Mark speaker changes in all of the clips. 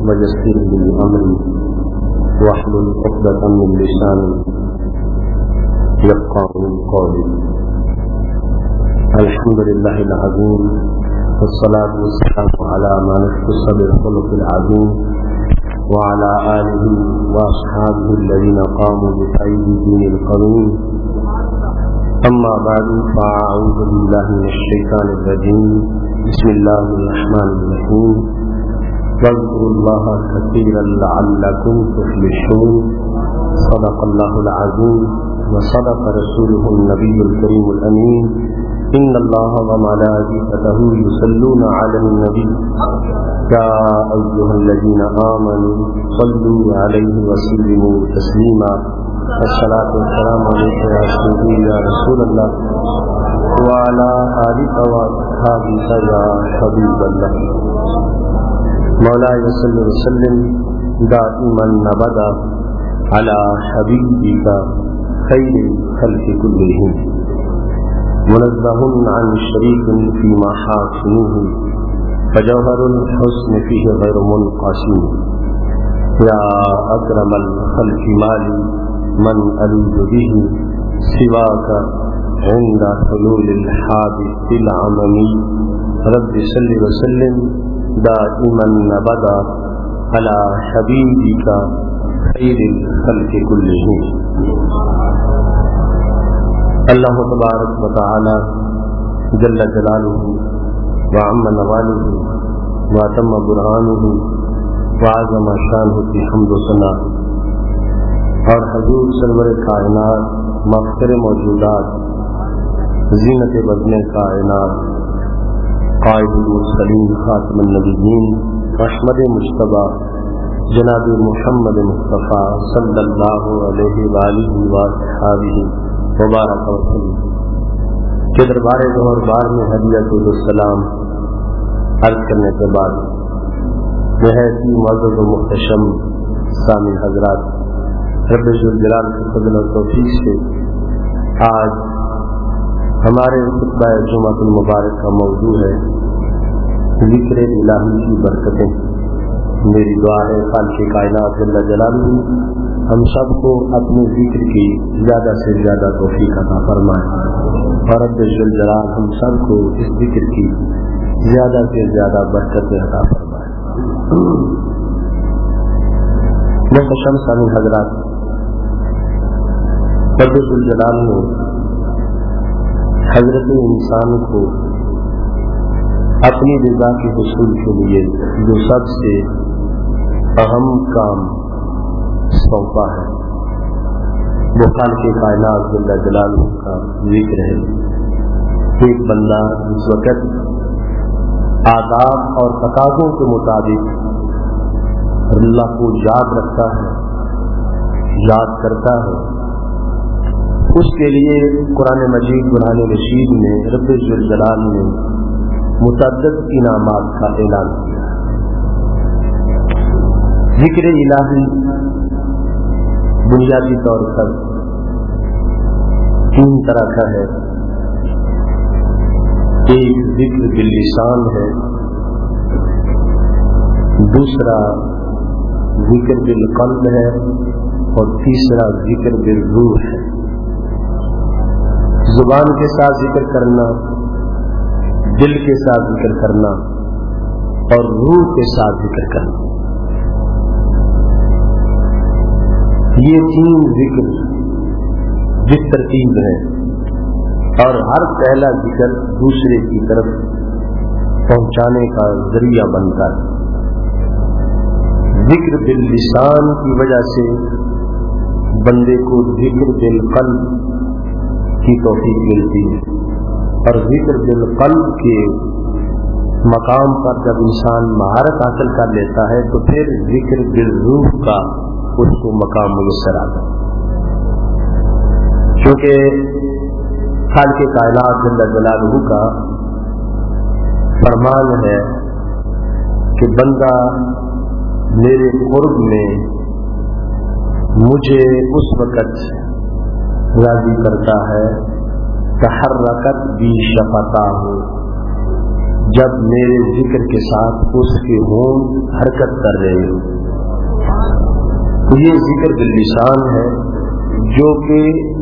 Speaker 1: ويسر لي أمري واحلل عقدة من لساني يفقهوا قولي. الحمد لله العظيم والصلاة والسلام على من اختص بالخلق العظيم وعلى آله وأصحابه الذين قاموا بتأييد دين القويم. أما بعد فأعوذ بالله من الشيطان الرجيم. بسم الله الرحمن الرحيم. واذكروا الله كثيرا لعلكم تفلحون. صدق الله العظيم وصدق رسوله النبي الكريم الأمين. إن الله وملائكته يصلون على النبي يا أيها الذين آمنوا صلوا عليه وسلموا تسليما. الصلاة والسلام عليك يا سيدي يا رسول الله وعلى آلك وأصحابك يا حبيب الله. مولاي صل وسلم دائما أبدا على حبيبك خير الخلق كلهم منزه عن شريك في محاسنه فجوهر الحسن فيه غير منقسم. يا أكرم الخلق مالي من ألوذ به سواك عند حلول الحادث العممي. رب صل وسلم دائما أبدا على حبيبك خير الخلق كلهم. اللہ تبارک و تعالی جل جلالہ وعم نوالہ واتم برہانہ وعظم شانہ کی حمد و ثنا اور حضور سرور کائنات مفخر موجودات زینت بدن کائنات قائد المرسلین خاتم النبیین احمد مجتبی جناب محمد مصطفیٰ صلی اللہ علیہ وآلہ وصحبہ مبارک وسلم کے دربار ظہر بار میں ہدیت السلام عرض کرنے کے بعد نہایت معزز و محتشم سامع حضرات، رب ذوالجلال کے فضل و توفیق سے آج ہمارے خطبہ جمعۃ المبارک کا موضوع ہے ذکر الہی کی برکتیں. میری دعا ہے خالق کائنات جل جلالہ ہم سب کو اپنے ذکر کی زیادہ سے زیادہ توفیق عطا فرمائے اور رب ذوالجلال ہم سب کو اس ذکر کی زیادہ سے زیادہ برکت عطا فرمائے. محترم سامعین حضرات، رب ذوالجلال نے حضرت انسان کو اپنی رضا کے حصول کے لیے جو سب سے اہم کام سونپا ہے وہ خالق کائنات جل جلالہ کا ذکر ہے. ایک بندہ اس وقت آداب اور تقاضوں کے مطابق اللہ کو یاد رکھتا ہے، یاد کرتا ہے، اس کے لیے قرآن مجید برہان رشید میں رب ذوالجلال نے متعدد انعامات کا اعلان کیا. ذکر الہی بنیادی طور پر تین طرح کا ہے. ایک ذکر باللسان ہے، دوسرا ذکر بالقلب ہے اور تیسرا ذکر بالروح ہے. زبان کے ساتھ ذکر کرنا، دل کے ساتھ ذکر کرنا اور روح کے ساتھ ذکر کرنا، یہ تین ذکر جس ترتیب ہے اور ہر پہلا ذکر دوسرے کی طرف پہنچانے کا ذریعہ بنتا ہے. ذکر باللسان کی وجہ سے بندے کو ذکر بالقلب کی توفیق ملتی ہے اور ذکر بالقلب کے مقام پر جب انسان مہارت حاصل کر لیتا ہے تو پھر ذکر بالروح کا اس کو مقام میسر آتا ہے. کیونکہ خالق کائنات جل جلالہ کا فرمان ہے کہ بندہ میرے قرب میں مجھے اس وقت راضی کرتا ہے تحرکت بھی شفتاہ جب میرے ذکر کے ساتھ اس کے ہونٹ حرکت کر رہے ہو. تو یہ ذکر باللسان ہے جو کہ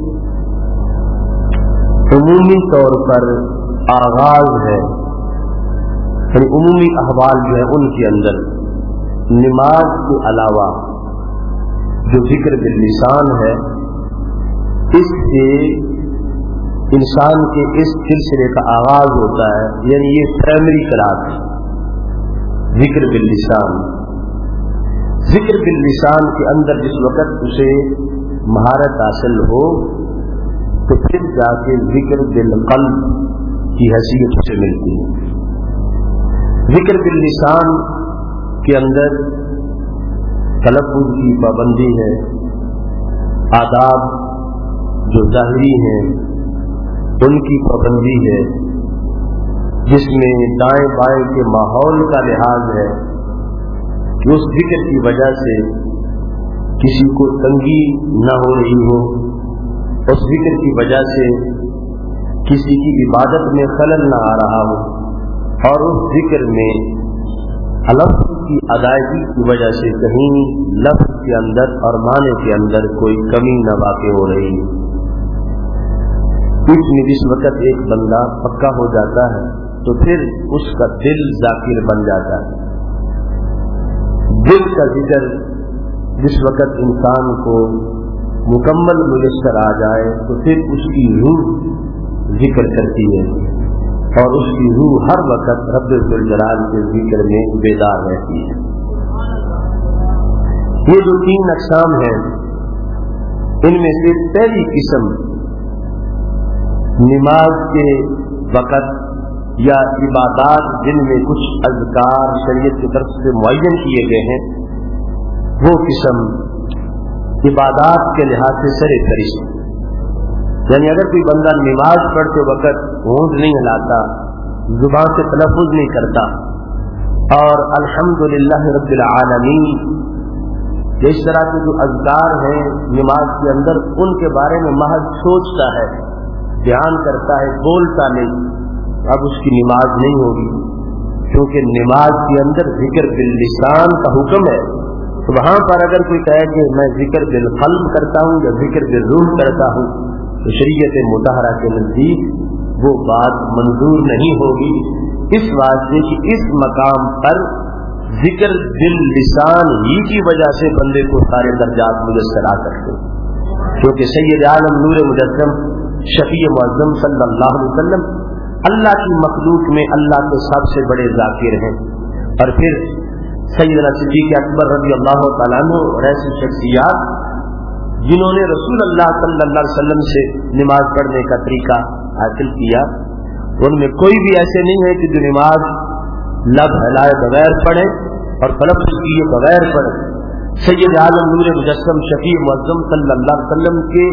Speaker 1: عمومی طور پر آغاز ہے، یعنی عمومی احوال جو ہے ان کے اندر نماز کے علاوہ جو ذکر باللسان ہے، اس سے انسان کے اس سلسلے کا آغاز ہوتا ہے. یعنی یہ پرائمری کلاس ہے ذکر باللسان. ذکر باللسان کے اندر جس وقت اسے مہارت حاصل ہو تو پھر جا کے ذکر بالقلب کی حیثیت اسے ملتی ہے. ذکر باللسان کے اندر تلفظ کی پابندی ہے، آداب جو ظاہری ہیں ان کی پابندی ہے، جس میں دائیں بائیں کے ماحول کا لحاظ ہے کہ اس ذکر کی وجہ سے کسی کو تنگی نہ ہو رہی ہو، اس ذکر کی وجہ سے کسی کی عبادت میں خلل نہ آ رہا ہو، اور اس ذکر میں لفظ کی ادائیگی کی وجہ سے کہیں لفظ کے اندر اور معنی کے اندر کوئی کمی نہ واقع ہو رہی ہے. اس میں جس وقت ایک بندہ پکا ہو جاتا ہے تو پھر اس کا دل ذاکر بن جاتا ہے. دل کا ذکر جس وقت انسان کو مکمل میسر آ جائے تو پھر اس کی روح ذکر کرتی ہے، اور اس کی روح ہر وقت رب ذوالجلال کے ذکر میں بیدار رہتی ہے. یہ جو 3 اقسام ہیں، ان میں سے پہلی قسم نماز کے وقت یا عبادات جن میں کچھ اذکار شریعت کی طرف سے معین کیے گئے ہیں، وہ قسم عبادات کے لحاظ سے سر فہرست. یعنی اگر کوئی بندہ نماز پڑھتے وقت ہونٹ نہیں ہلاتا، زبان سے تلفظ نہیں کرتا، اور الحمدللہ رب العالمین اس طرح کے جو اذکار ہیں نماز کے اندر ان کے بارے میں محض سوچتا ہے، دھیان کرتا ہے، بولتا نہیں، اب اس کی نماز نہیں ہوگی. کیونکہ نماز کے اندر ذکر باللسان کا حکم ہے. تو وہاں پر اگر کوئی کہے کہ میں ذکر بالقلب کرتا ہوں یا ذکر بالروح کرتا ہوں تو شریعت مطہرہ کے نزدیک وہ بات منظور نہیں ہوگی، اس واسطے کہ اس مقام پر ذکر باللسان ہی کی وجہ سے بندے کو سارے درجات میسر آ سکتے. کیونکہ سید عالم نور مجسم شفیع معظم صلی اللہ علیہ وسلم اللہ کی مخلوق میں اللہ کے سب سے بڑے ذاکر ہیں. اور پھر سیدنا صدیق اکبر رضی اللہ تعالیٰ عنہ اور ایسی شخصیات جنہوں نے رسول اللہ صلی اللہ علیہ وسلم سے نماز پڑھنے کا طریقہ حاصل کیا، ان میں کوئی بھی ایسے نہیں ہے کہ جو نماز لب ہلائے بغیر پڑھے اور تلفظ کیے بغیر پڑھے. سید عالم نور مجسم شفیع معظم صلی اللہ علیہ وسلم کے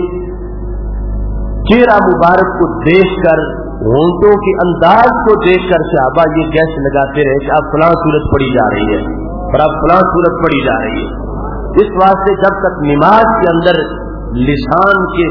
Speaker 1: چہرہ مبارک کو دیکھ کر، ہونٹوں کے انداز کو دیکھ کر صحابہ یہ گیس لگاتے رہے کہ اب فلاں صورت پڑھی جا رہی ہے اور اب فلاں صورت پڑھی جا رہی ہے. اس واسطے جب تک نماز کے اندر لسان کے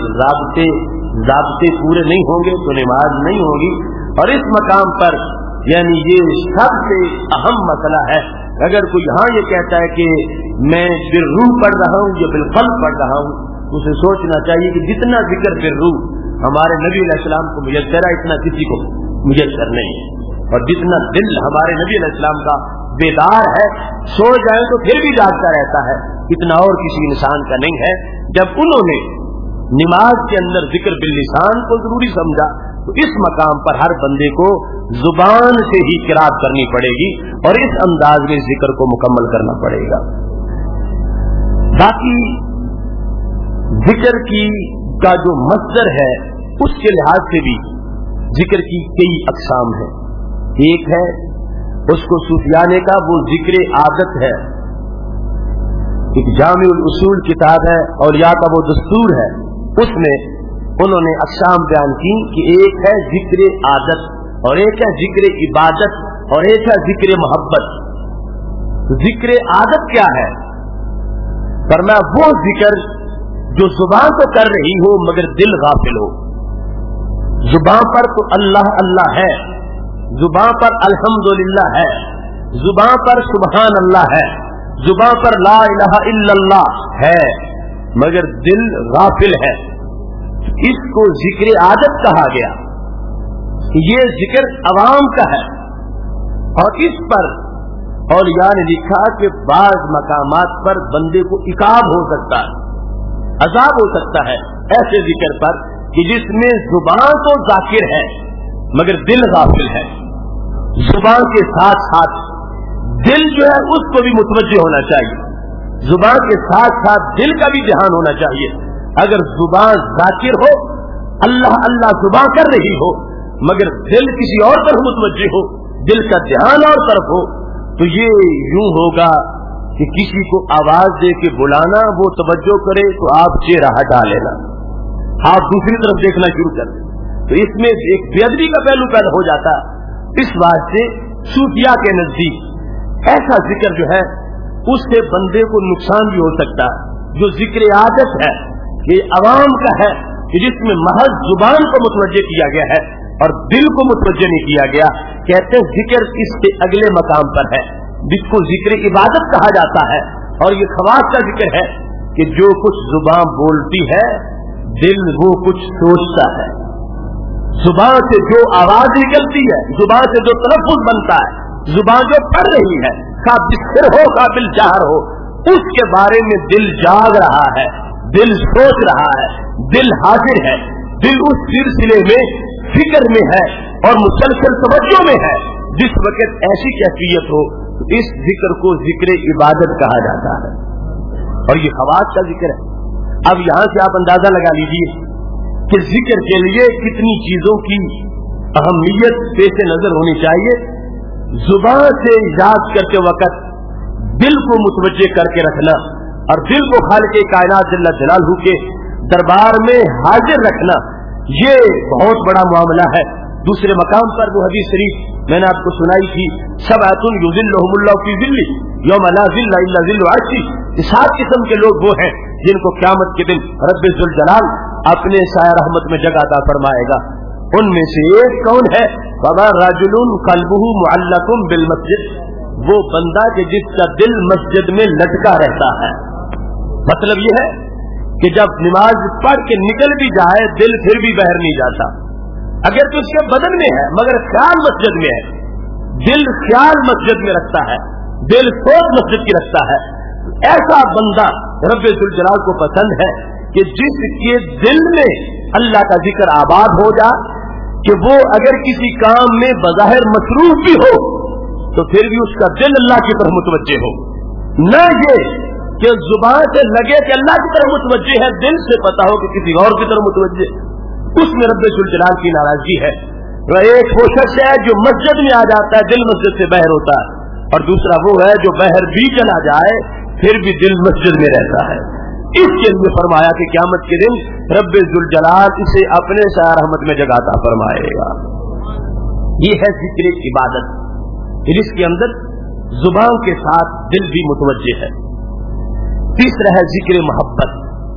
Speaker 1: ضابطے پورے نہیں ہوں گے تو نماز نہیں ہوگی. اور اس مقام پر یعنی یہ سب سے اہم مسئلہ ہے. اگر کوئی یہاں یہ کہتا ہے کہ میں بالروح پڑھ رہا ہوں یا بالقلب پڑھ رہا ہوں، تو اسے سوچنا چاہیے کہ جتنا ذکر بالروح ہمارے نبی علیہ السلام کو میسر ہے اتنا کسی کو میسر نہیں ہے. اور جتنا دل ہمارے نبی علیہ السلام کا بیدار ہے، سو جائے تو پھر بھی جاگتا رہتا ہے، اتنا اور کسی انسان کا نہیں ہے. جب انہوں نے نماز کے اندر ذکر باللسان کو ضروری سمجھا تو اس مقام پر ہر بندے کو زبان سے ہی قرات کرنی پڑے گی اور اس انداز میں ذکر کو مکمل کرنا پڑے گا. باقی ذکر کی کا جو مصدر ہے اس کے لحاظ سے بھی ذکر کی کئی اقسام ہیں. ایک ہے اس کو صوفیانے کا وہ ذکر عادت ہے. ایک جامع الاصول کتاب ہے، اولیاء کا وہ دستور ہے، اس میں انہوں نے اقسام بیان کی کہ ایک ہے ذکر عادت اور ایک ہے ذکر عبادت اور ایک ہے ذکر محبت. ذکر عادت کیا ہے؟ فرمایا وہ ذکر جو زبان تو کر رہی ہو مگر دل غافل ہو. زبان پر تو اللہ اللہ ہے जुबान पर अल्हम्दुलिल्लाह है, जुबान पर सुबहान अल्लाह है, जुबान पर ला इलाहा इल्लल्लाह है, मगर दिल गाफिल है। इसको जिक्र आदत कहा गया। ये जिक्र अवाम का है और इस पर औलिया ने लिखा कि बाज मकामात पर बंदे को इकाब हो सकता है, अजाब हो सकता है ऐसे जिक्र पर कि जिसमें जुबान तो जाकिर है मगर दिल गाफिल है। जुबान के साथ साथ दिल जो है उसको भी मुतवज्जे होना चाहिए, जुबान के साथ साथ दिल का भी ध्यान होना चाहिए। अगर जुबान जाकिर हो, अल्लाह अल्लाह जुबान कर रही हो, मगर दिल किसी और तरफ मुतवज्जे हो, दिल का ध्यान और तरफ हो, तो ये यूं होगा कि किसी को आवाज दे के बुलाना, वो तवज्जो करे तो आप चेहरा हटा लेना, आप दूसरी तरफ देखना शुरू कर दें, तो इसमें एक बेअदबी का पहलू पैदा हो जाता है। इस वास्ते सूफिया के नजदीक ऐसा जिक्र जो है उससे बंदे को नुकसान भी हो सकता है। जो जिक्र आदत है ये अवाम का है कि जिसमें महज जुबान को मुतवज्जे किया गया है और दिल को मुतवज्जे नहीं किया गया। कहते हैं जिक्र इसके अगले मकाम पर है जिसको जिक्र इबादत कहा जाता है, और ये खवास का जिक्र है कि जो कुछ जुबान बोलती है दिल वो कुछ सोचता है। जुबान से जो आवाज निकलती है, जुबान से जो तलफ्फुज बनता है, जुबान जो पढ़ रही है, काबिल सिर हो काबिल जाहर हो, उसके बारे में दिल जाग रहा है, दिल सोच रहा है, दिल हाजिर है, दिल उस सिलसिले में फिक्र में है और मुसलसल तवज्जो में है। जिस वक्त ऐसी कैफियत हो तो इस जिक्र को जिक्र इबादत कहा जाता है और ये खवास का जिक्र है। अब यहां से आप अंदाजा लगा लीजिए कि जिक्र के लिए कितनी चीजों की अहमियत पेश नजर होनी चाहिए। जुबान से याद करते वक्त दिल को मुतवज्जे करके रखना और दिल को खालिक़े कायनात जल्ल जलालहू के दरबार में हाजिर रखना, ये बहुत बड़ा मामला है। दूसरे मकाम पर वो हदीस शरीफ मैंने आपको सुनाई थी, सबअतुन युज़िल्लुहुमुल्लाहु फी ज़िल्ली यौमा ला ज़िल्ला इल्ला ज़िल्लु अर्शी। 7 किस्म के लोग वो हैं जिनको क़यामत के दिन रब्बे ज़ुल जलाल अपने साया रहमत में जगह अता फरमाएगा। उनमें से एक कौन है? वमा रजुलुन क़ल्बुहु मुअल्लकुम बिल मस्जिद, वो बंदा कि जिसका दिल मस्जिद में लटका रहता है। मतलब ये है कि जब नमाज पढ़ के निकल भी जाए दिल फिर भी बाहर नहीं जाता, अगर तो उसके बदन में है मगर ख्याल मस्जिद में है, दिल ख्याल मस्जिद में रखता है, दिल सोच मस्जिद की रखता है। ऐसा बंदा रब्बे ज़ुल जलाल को पसंद है कि जिसके दिल में अल्लाह का जिक्र आबाद हो जाए, कि वो अगर किसी काम में बज़ाहिर मसरूफ भी हो तो फिर भी उसका दिल अल्लाह की तरफ मुतवज्जे हो। न ये कि जुबान से लगे कि अल्लाह की तरफ मुतवज्जे है, दिल से पता हो कि किसी और की तरफ मुतवज्जे, उसमें रब्बे ज़ुल जलाल की नाराजगी है। एक वो शख्स है जो मस्जिद में आ जाता है, दिल मस्जिद से बाहर होता है, और दूसरा वो है जो बाहर भी चला जाए फिर भी दिल मस्जिद में रहता है। इसके लिए फरमाया कि क़यामत के दिन रब्बे ज़ुल जलाल इसे अपने साया रहमत में जगह अता फरमाएगा। ये है जिक्र इबादत, जिसके अंदर जुबान के साथ दिल भी मुतवज्जे है। तीसरा है जिक्र मोहब्बत।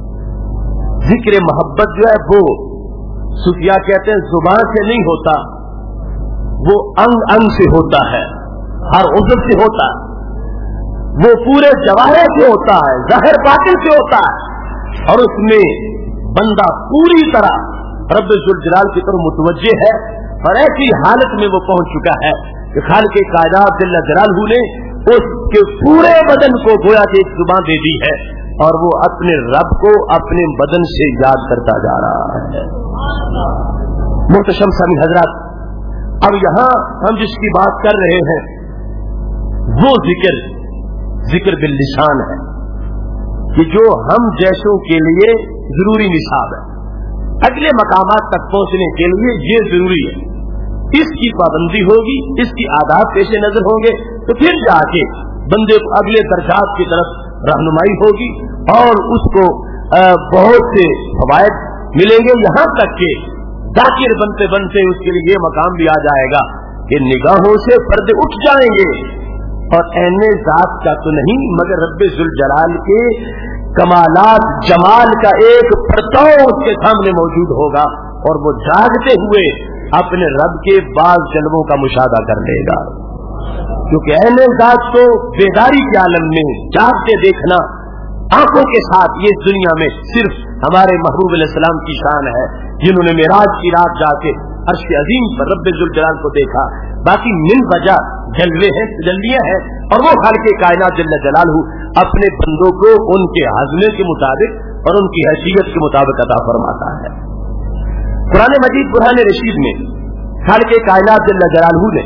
Speaker 1: जिक्र मोहब्बत जो है वो सूफिया कहते हैं जुबान से नहीं होता, वो अंग अंग से होता है, हर उज़्व से होता है, वो पूरे जवाहिर से होता है, ज़ाहिर बातिन से होता है, और उसमें बंदा पूरी तरह रब्बे ज़ुल जलाल की तरफ मुतवज्जे है और ऐसी हालत में वो पहुंच चुका है कि खालिक़े कायनात जल्ल जलालहू ने उसके पूरे बदन को गोया कि एक जुबान दे दी है और वो अपने रब को अपने बदन से याद करता जा रहा है। मुहतरम सामी हजरात, अब यहां हम जिसकी बात कर रहे हैं वो जिक्र बिल लिसान है कि जो हम जैसों के लिए जरूरी निसाब है, अगले मकामात तक पहुंचने के लिए ये जरूरी है, इसकी पाबंदी होगी, इसकी आदाब पेश नजर होंगे तो फिर जाके बंदे को अगले दर्जात की तरफ रहनुमाई होगी और उसको बहुत से फवायद मिलेंगे। यहां तक कि जाकिर बनते बनते उसके लिए ये मकाम भी आ जाएगा कि निगाहों से पर्दे उठ जाएंगे और ऐने जात का तो नहीं मगर रब्बे ज़ुल जलाल के कमालात जमाल का एक परताव उसके सामने मौजूद होगा और वो जागते हुए अपने रब के बाज जलवों का मुशाहदा कर लेगा। क्योंकि अहले ज़ात को बेदारी के आलम में जागते देखना आंखों के साथ ये दुनिया में सिर्फ हमारे महबूब अलैहिस्सलाम की शान है, जिन्होंने मेराज की रात जाके अर्श अजीम पर रब्बे जुल जलाल को देखा। बाकी मिन वजह जलवे हैं, तजल्लियां हैं, और वो खालिक़े कायनात जल्ल जलालहू अपने बंदों को उनके हज़्मे के मुताबिक और उनकी हैसियत के मुताबिक अता फरमाता है। कुरान मजीद बुरहान रशीद में खालिक़े कायनात जल्ल जलालहू ने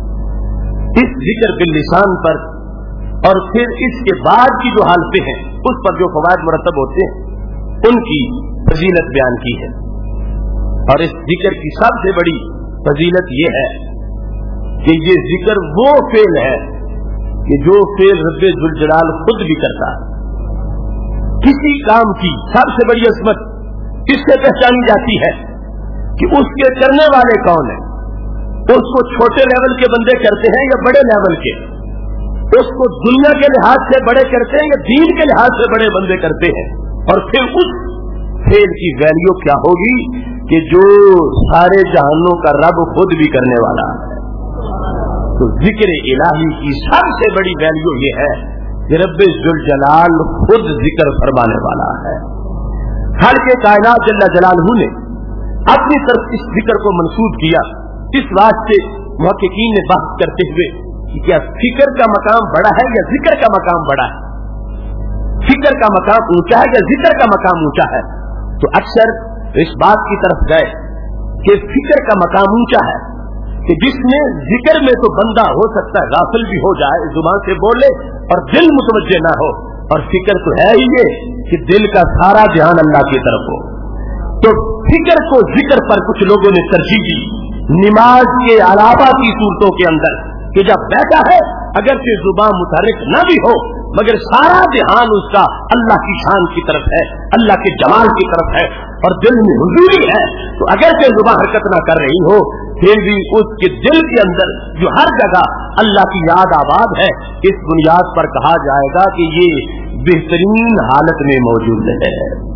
Speaker 1: इस जिक्र बिल लिसान पर और फिर इसके बाद की जो हालतें हैं उस पर जो फवायद मुरतब होते हैं उनकी फजीलत बयान की है। और इस जिक्र की सबसे बड़ी फजीलत यह है कि ये जिक्र वो फेल है कि जो फेल रब्बे जुल जलाल खुद भी करता है। किसी काम की सबसे बड़ी अजमत इससे पहचानी जाती है कि उसके करने वाले कौन है। उसको छोटे लेवल के बंदे करते हैं या बड़े लेवल के, उसको दुनिया के लिहाज से बड़े करते हैं या दीन के लिहाज से बड़े बंदे करते हैं। और फिर उस फेल की वैल्यू क्या होगी कि जो सारे जहानों का रब खुद भी करने वाला है। तो जिक्र इलाही की सबसे बड़ी वैल्यू ये है कि रब्बे जुल जलाल खुद जिक्र फरमाने वाला है। खालिक़े कायनात जल्ल जलालहू ने अपनी तरफ इस जिक्र को मंसूब किया। इस वास्ते मुहक्किकीन ने बहस करते हुए कि क्या फिक्र का मकाम बड़ा है या जिक्र का मकाम बड़ा है, फिक्र का मकाम ऊंचा है या जिक्र का मकाम ऊंचा है, तो अक्सर इस बात की तरफ गए कि फिक्र का मकाम ऊंचा है कि जिसमें जिक्र में तो बंदा हो सकता है गाफिल भी हो जाए, जुबान से बोले और दिल मुतवज्जे ना हो, और फिक्र तो है ही ये कि दिल का सारा ध्यान अल्लाह की तरफ हो। तो फिक्र को जिक्र पर कुछ लोगों ने तरजीह दी नमाज के अलावा की सूरतों के अंदर कि जब बैठा है अगर से जुबान मुतहरिक न भी हो मगर सारा ध्यान उसका अल्लाह की शान की तरफ है, अल्लाह के जमाल की तरफ है और दिल में हुजूरी है, तो अगर से जुबान हरकत ना कर रही हो फिर भी उसके दिल के अंदर जो हर जगह अल्लाह की याद आबाद है, इस बुनियाद पर कहा जाएगा कि ये बेहतरीन हालत में मौजूद है।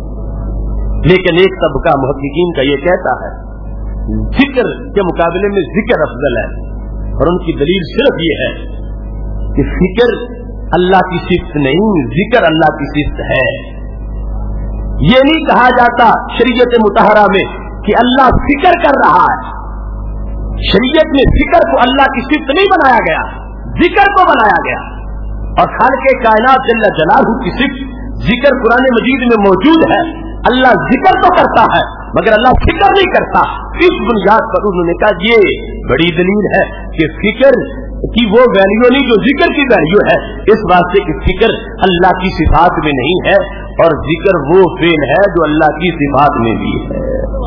Speaker 1: लेकिन एक तबका मुहक्किकीन का ये कहता है जिक्र के मुकाबले में जिक्र अफजल है, और उनकी दलील सिर्फ ये है कि फिक्र अल्लाह की सिफ्त नहीं, जिक्र अल्लाह की सिफ्त है। ये नहीं कहा जाता शरीयत मुतहरा में कि अल्लाह फिक्र कर रहा है। शरीयत में फिक्र को अल्लाह की सिफ्त नहीं बनाया गया, जिक्र को बनाया गया। और खालिक़े कायनात जल्ल जलालहू की सिफ्त जिक्र कुरान मजीद में मौजूद है। अल्लाह जिक्र तो करता है मगर अल्लाह फिक्र नहीं करता। इस बुनियाद पर उन्होंने कहा ये बड़ी दलील है कि फिक्र की वो वैल्यू नहीं जो जिक्र की वैल्यू है, इस वास्ते कि फिक्र अल्लाह की सिफात में नहीं है और जिक्र वो फेल है जो अल्लाह की सिफात में भी है।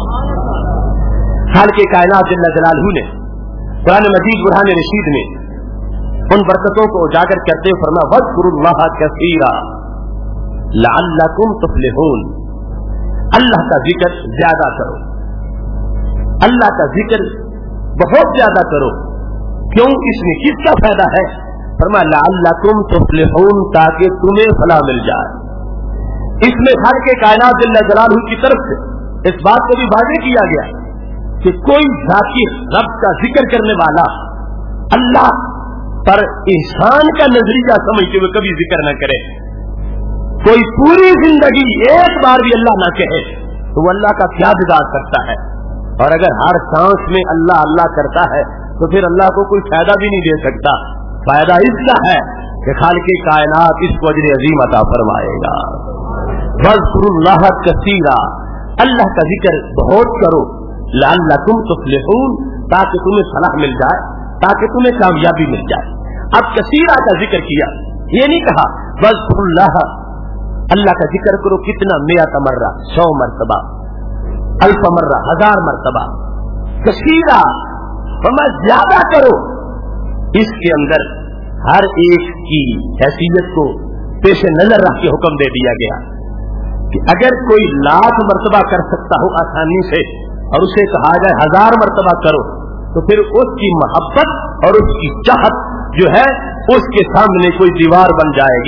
Speaker 1: खालिक़े कायनात जल्ल जलालहू ने कुरान मजीद बुरहान रशीद में उन बरकतों को उजागर करते हुए फरमाया वज़्कुरुल्लाह कसीरा लअल्लकुम तुफ्लिहून। अल्लाह का जिक्र ज्यादा करो, अल्लाह का जिक्र बहुत ज्यादा करो। क्यों? इसमें किसका फायदा है? फरमाया लअल्लकुम तुफ्लिहून, ताकि तुम्हें फलाह मिल जाए। इसमें खालिक़े कायनात जल्ल जलालहू की तरफ से इस बात को भी वाज़ेह किया गया कि कोई ज़ाकिर रब का जिक्र करने वाला अल्लाह पर एहसान का नजरिया समझते हुए कभी जिक्र न करे। कोई पूरी जिंदगी एक बार भी अल्लाह ना कहे तो वो अल्लाह का क्या बिगाड़ सकता है। और अगर हर सांस में अल्लाह अल्लाह करता है तो फिर अल्लाह को कोई फायदा भी नहीं दे सकता। फायदा इसका है कि खालिक़े कायनात इसको अजर अजीम अता फरमाएगा। वज़्कुरुल्लाह कसीरा, अल्लाह का जिक्र बहुत करो, लअल्लकुम तुफ्लिहून, ताकि तुम्हें फलाह मिल जाए, ताकि तुम्हें कामयाबी मिल जाए। अब कसीरा का जिक्र किया, ये नहीं कहा वज़्कुरुल्लाह, अल्लाह का जिक्र करो कितना, मियत मर्रा, 100 मरतबा, अल्फ मर्रा, 1000 मरतबा। कसीरा फरमा ज्यादा करो। इसके अंदर हर एक की हैसियत को पेश नजर रख के हुक्म दे दिया गया कि अगर कोई 1,00,000 मरतबा कर सकता हो आसानी से और उसे कहा जाए 1000 मरतबा करो तो फिर उसकी मोहब्बत और उसकी चाहत जो है उसके सामने कोई दीवार बन जाएगी।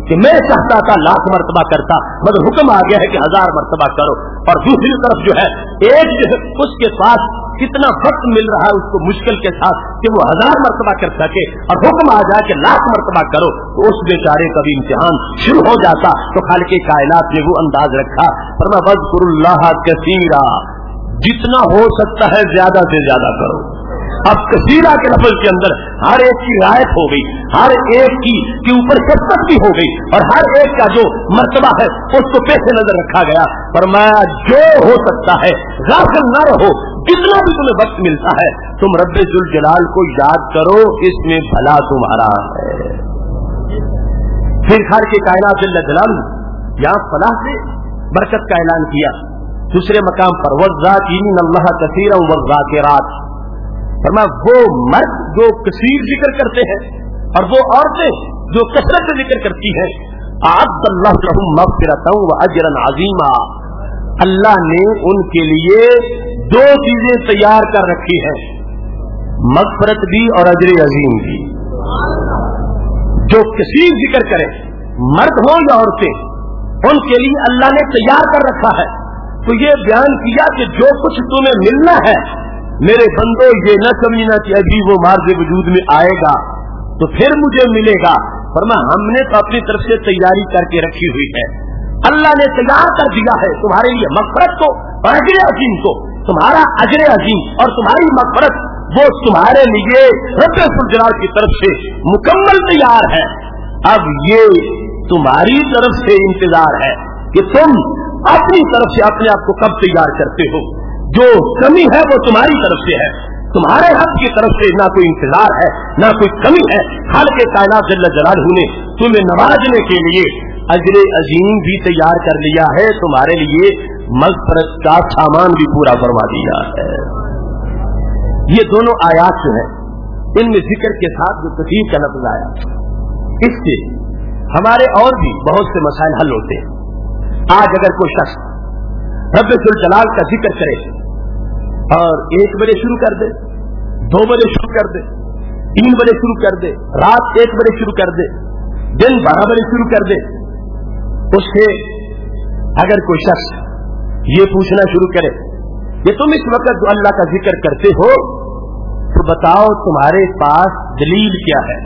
Speaker 1: کہ میں چاہتا تھا 1,00,000 مرتبہ کرتا، مگر حکم آ گیا ہے کہ 1000 مرتبہ کرو. اور دوسری طرف جو ہے ایک جو ہے اس کے پاس کتنا وقت مل رہا ہے اس کو مشکل کے ساتھ کہ وہ 1000 مرتبہ کر سکے، اور حکم آ جائے کہ 1,00,000 مرتبہ کرو، تو اس بیچارے کا بھی امتحان شروع ہو جاتا. تو خالق کائنات نے وہ انداز رکھا، فرمایا وَاذْكُرُوا اللَّهَ كَثِيرًا، جتنا ہو سکتا ہے زیادہ سے زیادہ کرو. اب کثیرہ کے لفظ کے اندر ہر ایک کی رعایت ہو گئی، ہر ایک کی اوپر شفقت بھی ہو گئی، اور ہر ایک کا جو مرتبہ ہے اس کو پیش نظر رکھا گیا. فرمایا جو ہو سکتا ہے غافل نہ رہو، جتنا بھی تمہیں وقت ملتا ہے تم رب ذوالجلال کو یاد کرو، اس میں بھلا تمہارا ہے. پھر خالق کائنات جل جلالہ یہاں فلاح سے برکت کا اعلان کیا. دوسرے مقام پر وَالذَّاكِرِينَ اللَّهَ كَثِيرًا وَالذَّاكِرَاتِ، فرمایا وہ مرد جو کثیر ذکر کرتے ہیں اور وہ عورتیں جو کثرت سے ذکر کرتی ہیں، اعد اللہ لهم مغفرۃ واجرا عظیما، اللہ نے ان کے لیے 2 چیزیں تیار کر رکھی ہیں، مغفرت بھی اور اجر عظیم بھی. جو کثیر ذکر کرے مرد ہوں یا عورتیں، ان کے لیے اللہ نے تیار کر رکھا ہے. تو یہ بیان کیا کہ جو کچھ تمہیں ملنا ہے میرے بندو، یہ نہ سمجھنا کہ ابھی وہ مارز وجود میں آئے گا تو پھر مجھے ملے گا. فرمایا ہم نے تو اپنی طرف سے تیاری کر کے رکھی ہوئی ہے، اللہ نے تیار کر دیا ہے تمہارے لیے مغفرت کو اور اجر عظیم کو. تمہارا اجر عظیم اور تمہاری مغفرت وہ تمہارے لیے رب ذوالجلال کی طرف سے مکمل تیار ہے. اب یہ تمہاری طرف سے انتظار ہے کہ تم اپنی طرف سے اپنے آپ کو کب تیار کرتے ہو. جو کمی ہے وہ تمہاری طرف سے ہے، تمہارے حق کی طرف سے نہ کوئی انتظار ہے نہ کوئی کمی ہے. خالق کائنات جل جلالہ نے تمہیں نوازنے کے لیے اجر عظیم بھی تیار کر لیا ہے، تمہارے لیے مغفرت کا سامان بھی پورا فرما دیا ہے. یہ دونوں آیات جو ہیں ان میں ذکر کے ساتھ جو تکلیف کا لفظ آیا، اس سے ہمارے اور بھی بہت سے مسائل حل ہوتے ہیں. آج اگر کوئی شخص رب ذوالجلال کا ذکر کرے اور 1 بجے شروع کر دے، 2 بجے شروع کر دے، 3 بجے شروع کر دے، رات 1 بجے شروع کر دے، دن 12 بجے شروع کر دے، اس سے اگر کوئی شخص یہ پوچھنا شروع کرے کہ تم اس وقت جو اللہ کا ذکر کرتے ہو تو بتاؤ تمہارے پاس دلیل کیا ہے؟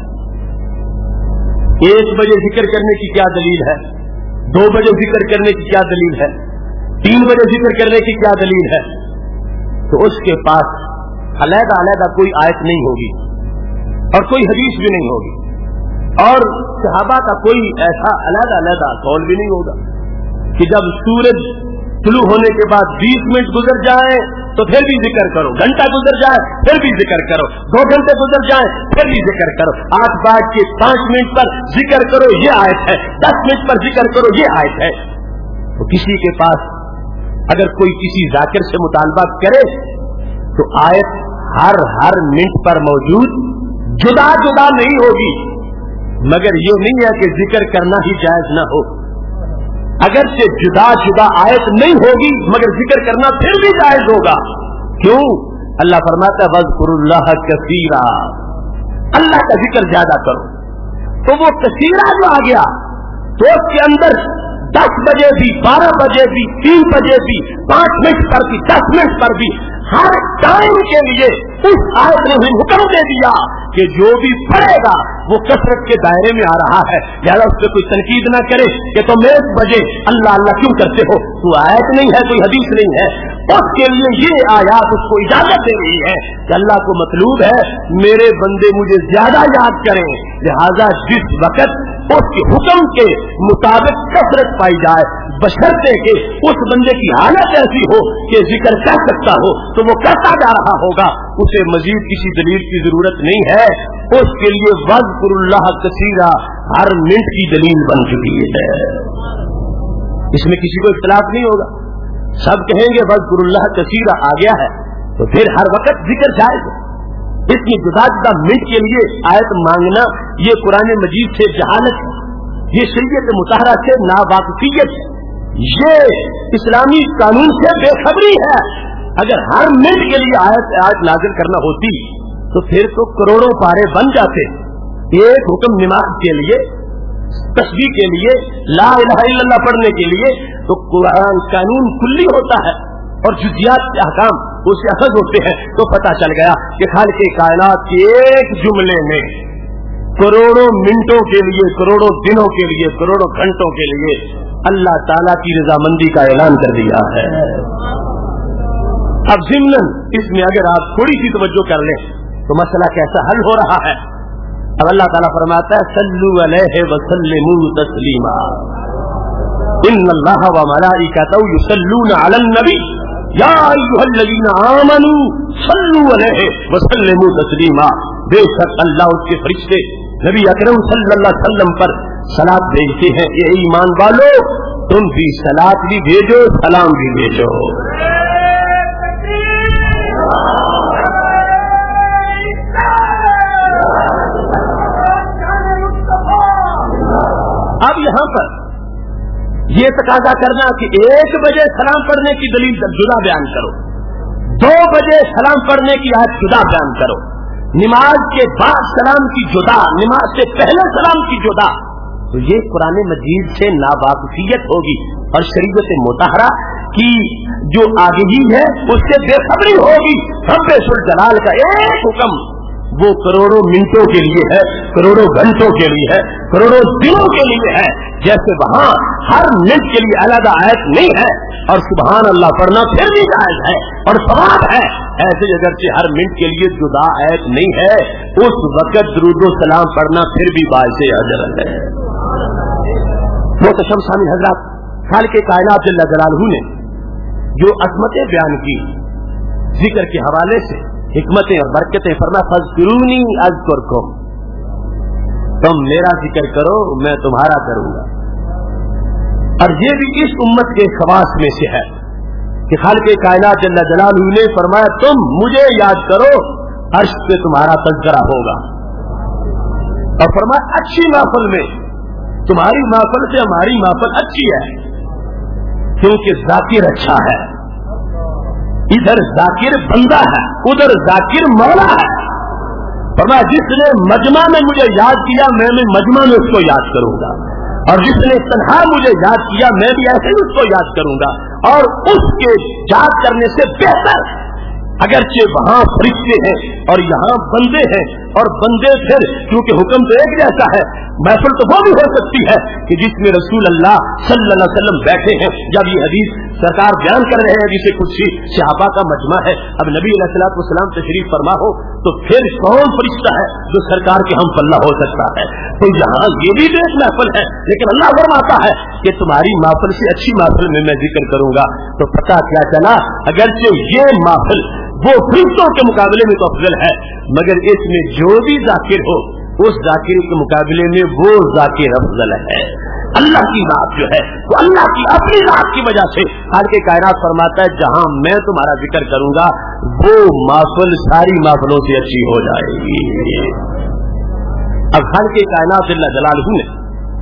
Speaker 1: 1 بجے ذکر کرنے کی کیا دلیل ہے؟ 2 بجے ذکر کرنے کی کیا دلیل ہے؟ 3 بجے ذکر کرنے کی کیا دلیل ہے؟ تو اس کے پاس علیحدہ علیحدہ کوئی آیت نہیں ہوگی اور کوئی حدیث بھی نہیں ہوگی، اور صحابہ کا کوئی ایسا علیحدہ علیحدہ قول بھی نہیں ہوگا کہ جب سورج طلوع ہونے کے بعد 20 منٹ گزر جائیں تو پھر بھی ذکر کرو، گھنٹہ گزر جائے پھر بھی ذکر کرو، 2 گھنٹے گزر جائیں پھر بھی ذکر کرو، 8:05 پر ذکر کرو یہ آیت ہے، 10 منٹ پر ذکر کرو یہ آیت ہے. تو کسی کے پاس اگر کوئی کسی ذاکر سے مطالبہ کرے تو آیت ہر منٹ پر موجود جدا جدا نہیں ہوگی، مگر یہ نہیں ہے کہ ذکر کرنا ہی جائز نہ ہو. اگر سے جدا جدا آیت نہیں ہوگی مگر ذکر کرنا پھر بھی جائز ہوگا. کیوں؟ اللہ فرماتا ہے وَاذْكُرُوا اللَّهَ كَثِيرًا، اللہ کا ذکر زیادہ کرو. تو وہ کثیرہ جو آ گیا تو اس کے اندر 10 بجے بھی، 12 بجے بھی، 3 بجے بھی، 5 منٹ پر بھی، 10 منٹ پر بھی، ہر ٹائم کے لیے اس آیت نے حکم دے دیا کہ جو بھی پڑھے گا وہ کثرت کے دائرے میں آ رہا ہے. لہذا اس پہ کوئی تنقید نہ کرے کہ تم 1 بجے اللہ اللہ کیوں کرتے ہو، تو آیت نہیں ہے، کوئی حدیث نہیں ہے. اس کے لیے یہ آیات اس کو اجازت دے رہی ہے کہ اللہ کو مطلوب ہے میرے بندے مجھے زیادہ یاد کریں، لہذا جس وقت اس کے حکم کے مطابق کثرت پائی جائے بشرطے کہ اس بندے کی حالت ایسی ہو کہ ذکر کر سکتا ہو تو وہ کرتا جا رہا ہوگا، اسے مزید کسی دلیل کی ضرورت نہیں ہے. اس کے لیے وَاذْكُرُوا اللَّهَ كَثِيرًا ہر منٹ کی دلیل بن چکی ہے، اس میں کسی کو اختلاف نہیں ہوگا. سب کہیں گے وَاذْكُرُوا اللَّهَ كَثِيرًا آ گیا ہے تو پھر ہر وقت ذکر جائز. اس میں جدا جدا منٹ کے لیے آیت مانگنا یہ قرآن مجید سے جہالت ہے، یہ شریعت مطہرہ سے ناواقفیت ہے، یہ اسلامی قانون سے بے خبری ہے. اگر ہر منٹ کے لیے آیت نازل کرنا ہوتی تو پھر تو کروڑوں پارے بن جاتے. ایک حکم نماز کے لیے تسبیح کے لیے، لا الہ الا اللہ پڑھنے کے لیے تو قرآن قانون کلی ہوتا ہے اور جزیات کے احکام اس سے اخذ ہوتے ہیں. تو پتہ چل گیا کہ خالق کائنات کے ایک جملے میں کروڑوں منٹوں کے لیے، کروڑوں دنوں کے لیے، کروڑوں گھنٹوں کے لیے اللہ تعالیٰ کی رضامندی کا اعلان کر دیا ہے. اب ضمن اس میں اگر آپ تھوڑی سی توجہ کر لیں تو مسئلہ کیسا حل ہو رہا ہے. اب اللہ تعالیٰ فرماتا ہے صلو علیہ وسلموا تسلیما، ان اللہ وملائکتہ یصلون علی النبی یا ایھا الذین آمنوا صلوا علیہ وسلموا تسلیما. بے شک اللہ اس کے فرشتے نبی اکرم صلی اللہ علیہ وسلم پر صلاۃ بھیجتے ہیں. یہ ایمان والو تم بھی صلاۃ بھی بھیجو، سلام بھی بھیجو. اب یہاں پر یہ تقاضا کرنا کہ 1 بجے سلام پڑھنے کی دلیل جدا بیان کرو، 2 بجے سلام پڑھنے کی آیت جدا بیان کرو، نماز کے بعد سلام کی جدا، نماز سے پہلے سلام کی جدا، تو یہ قرآن مجید سے ناواقفیت ہوگی اور شریعت مطہرہ کی جو آگہی ہے اس سے بے خبری ہوگی. رب ذوالجلال کا ایک حکم وہ کروڑوں منٹوں کے لیے ہے، کروڑوں گھنٹوں کے لیے ہے، کروڑوں دنوں کے لیے ہے. جیسے وہاں ہر منٹ کے لیے علیحدہ آیت نہیں ہے اور سبحان اللہ پڑھنا پھر بھی جائز ہے اور ثواب ہے، ایسے اگرچہ ہر منٹ کے لیے جدا آیت نہیں ہے، اس وقت درود و سلام پڑھنا پھر بھی باعث اجر ہے. محترم سامعین حضرات، خالق کائنات جل جلالہ نے جو عظمتیں بیان کی ذکر کے حوالے سے، حکمتیں اور برکتیں، فرمایا فاذکرونی اذکرکم، تم میرا ذکر کرو میں تمہارا کروں گا. اور یہ بھی اس امت کے خواص میں سے ہے کہ خالق کائنات جل جلالہ نے فرمایا تم مجھے یاد کرو عرش پہ تمہارا تذکرہ ہوگا. اور فرمایا اچھی محفل میں، تمہاری محفل سے ہماری محفل اچھی ہے کیونکہ ذاکر اچھا ہے. ادھر ذاکر بندہ ہے، ادھر ذاکر مولا ہے. فرمایا جس نے مجمع میں مجھے یاد کیا میں مجمع میں اس کو یاد کروں گا، اور جس نے تنہا مجھے یاد کیا میں بھی ایسے ہی اس کو یاد کروں گا. اور اس کے یاد کرنے سے بہتر، اگرچہ وہاں فرشتے ہیں اور یہاں بندے ہیں، اور بندے پھر کیونکہ حکم تو ایک جیسا ہے، محفل تو وہ بھی ہو سکتی ہے کہ جس میں رسول اللہ صلی اللہ علیہ وسلم بیٹھے ہیں. جب یہ حدیث سرکار بیان کر رہے ہیں جسے کچھ صحابہ کا مجمع ہے، اب نبی علیہ الصلوۃ والسلام تشریف فرما ہو تو پھر کون فرشتہ ہے جو سرکار کے ہم پلہ ہو سکتا ہے. تو یہاں یہ بھی ایک محفل ہے، لیکن اللہ فرماتا ہے کہ تمہاری محفل سے اچھی محفل میں ذکر کروں گا. تو پتہ کیا چلا، اگرچہ یہ محفل وہ فرشتوں کے مقابلے میں تو افضل ہے، مگر اس میں جو بھی ذاکر ہو اس ذاکر کے مقابلے میں وہ ذاکر افضل ہے. اللہ کی ذات جو ہے تو اللہ کی اپنی ذات کی وجہ سے خالق کائنات فرماتا ہے جہاں میں تمہارا ذکر کروں گا وہ محفل ساری محفلوں سے اچھی ہو جائے گی. اب خالق کائنات جل جلالہ نے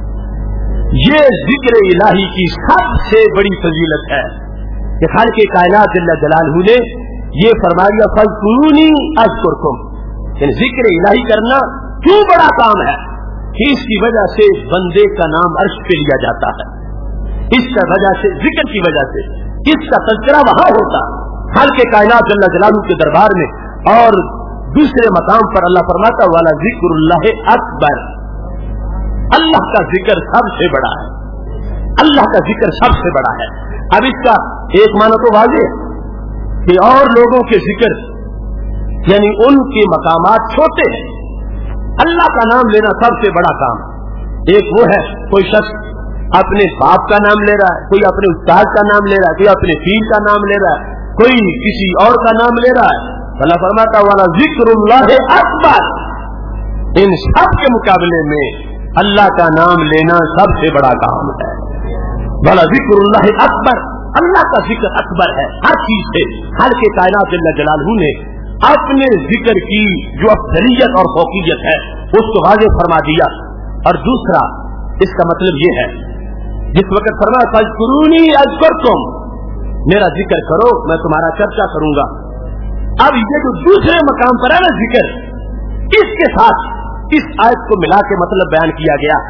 Speaker 1: یہ ذکر الہی کی سب سے بڑی فضیلت ہے کہ خالق کائنات جل جلالہ نے یہ فرمایا فاذکرونی اذکرکم، یعنی ذکر الہی کرنا کیوں بڑا کام ہے کہ اس کی وجہ سے بندے کا نام عرش پہ لیا جاتا ہے، اس کا وجہ سے ذکر کی وجہ سے اس کا تذکرہ وہاں ہوتا خالق کائنات جل جلالہ کے دربار میں. اور دوسرے مقام پر اللہ فرماتا والا ذکر اللہ اکبر، اللہ کا ذکر سب سے بڑا ہے، اللہ کا ذکر سب سے بڑا ہے. اب اس کا ایک معنی تو واضح ہے کہ اور لوگوں کے ذکر یعنی ان کے مقامات چھوٹے ہیں، اللہ کا نام لینا سب سے بڑا کام. ایک وہ ہے کوئی شخص اپنے باپ کا نام لے رہا ہے، کوئی اپنے استاد کا نام لے رہا ہے، کوئی اپنے پیر کا نام لے رہا ہے، کوئی کسی اور کا نام لے رہا ہے. اللہ فرماتا والا ذکر اللہ اکبر، ان سب کے مقابلے میں اللہ کا نام لینا سب سے بڑا کام ہے. والا ذکر اللہ اکبر، اللہ کا ذکر اکبر ہے ہر چیز سے. خالق کائنات جل جلالہ نے اپنے ذکر کی جو افضلیت اور فوقیت ہے اس کو واضح فرما دیا. اور دوسرا اس کا مطلب یہ ہے جس وقت فرمایا فاذکرونی اذکرکم، میرا ذکر کرو میں تمہارا چرچا کروں گا. اب یہ جو دوسرے مقام پر ہے نا ذکر، اس کے ساتھ اس آیت کو ملا کے مطلب بیان کیا گیا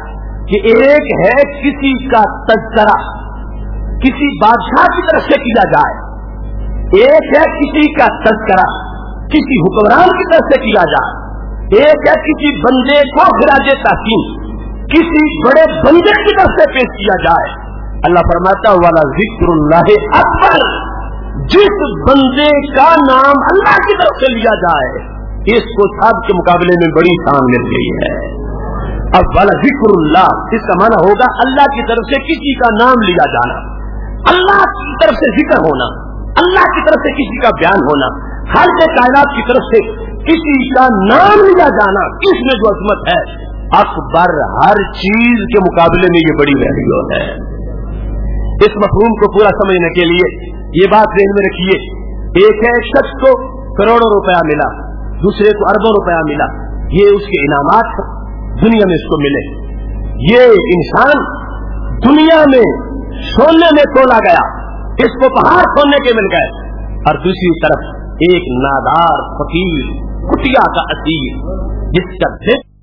Speaker 1: کہ ایک ہے کسی کا تذکرہ کسی بادشاہ کی طرف سے کیا جائے, ایک ہے کسی کا تذکرہ کسی حکمران کی طرف سے کیا جائے, ایک ہے کسی بندے کو خراج تحسین کسی بڑے بندے کی طرف سے پیش کیا جائے. اللہ فرماتا والا ذکر اللہ اکبر, جس بندے کا نام اللہ کی طرف سے لیا جائے اس کو سب کے مقابلے میں بڑی شان مل گئی ہے. اب والا ذکر اللہ اس کا معنی ہوگا اللہ کی طرف سے کسی کا نام لیا جانا, اللہ کی طرف سے ذکر ہونا, اللہ کی طرف سے کسی کا بیان ہونا, خالق کائنات کی طرف سے کسی کا نام لیا جانا. اس میں جو عظمت ہے اکبر, ہر چیز کے مقابلے میں یہ بڑی ویلیو ہے. اس مفہوم کو پورا سمجھنے کے لیے یہ بات ذہن میں رکھیے, ایک ہے شخص کو کروڑوں روپیہ ملا, دوسرے کو اربوں روپیہ ملا, یہ اس کے انعامات دنیا میں اس کو ملے. یہ انسان دنیا میں سونے میں تولا گیا, اس کو پہاڑ سونے کے مل گئے, اور دوسری طرف ایک نادار فقیر کٹیا کا اسیر جس کا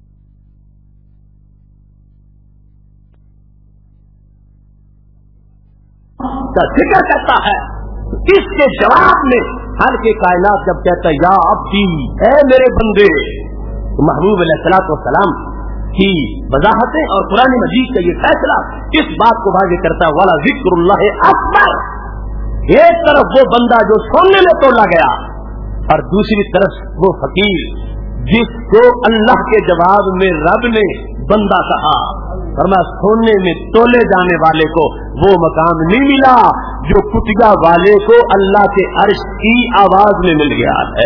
Speaker 1: ذکر کرتا ہے. اس کے جواب میں ہر کے کائنات جب کہتا ہے یا عبدی, اے میرے بندے, تو محبوب علیہ الصلوۃ والسلام کی وضاحتیں اور قرآن مجید کا یہ فیصلہ اس بات کو واضح کرتا ہے والا ذکر اللہ اکبر. ایک طرف وہ بندہ جو سونے میں تولا گیا اور دوسری طرف وہ فقیر جس کو اللہ کے جواب میں رب نے بندہ کہا. فرمایا سونے میں تولے جانے والے کو وہ مقام نہیں ملا جو کٹیا والے کو اللہ کے عرش کی آواز میں مل گیا ہے.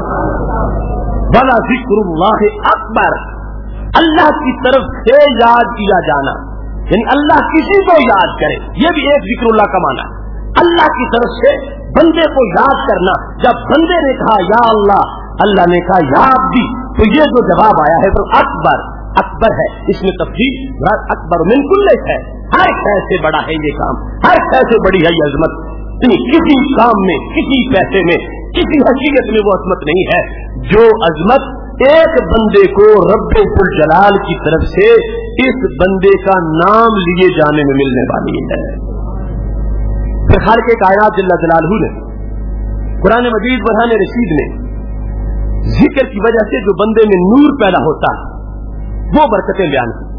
Speaker 1: والا ذکر اللہ اکبر, اللہ کی طرف سے یاد کیا جانا, یعنی اللہ کسی کو یاد کرے, یہ بھی ایک ذکر اللہ کا معنی ہے. اللہ کی طرف سے بندے کو یاد کرنا. جب بندے نے کہا یا اللہ, اللہ نے کہا یا عبدی, تو یہ جو جواب آیا ہے تو اکبر اکبر ہے. اس میں تفصیل اکبر من کل ہے, ہر شے سے بڑا ہے یہ کام, ہر شے سے بڑی ہے یہ عظمت. کسی کام میں, کسی پیسے میں, کسی حقیقت میں وہ عظمت نہیں ہے جو عظمت ایک بندے کو رب ذوالجلال کی طرف سے اس بندے کا نام لیے جانے میں ملنے والی ہے. پھر خالق کائنات جل جلالہ نے قرآن مجید برہان رشید نے ذکر کی وجہ سے جو بندے میں نور پیدا ہوتا ہے وہ برکتیں بیان کی.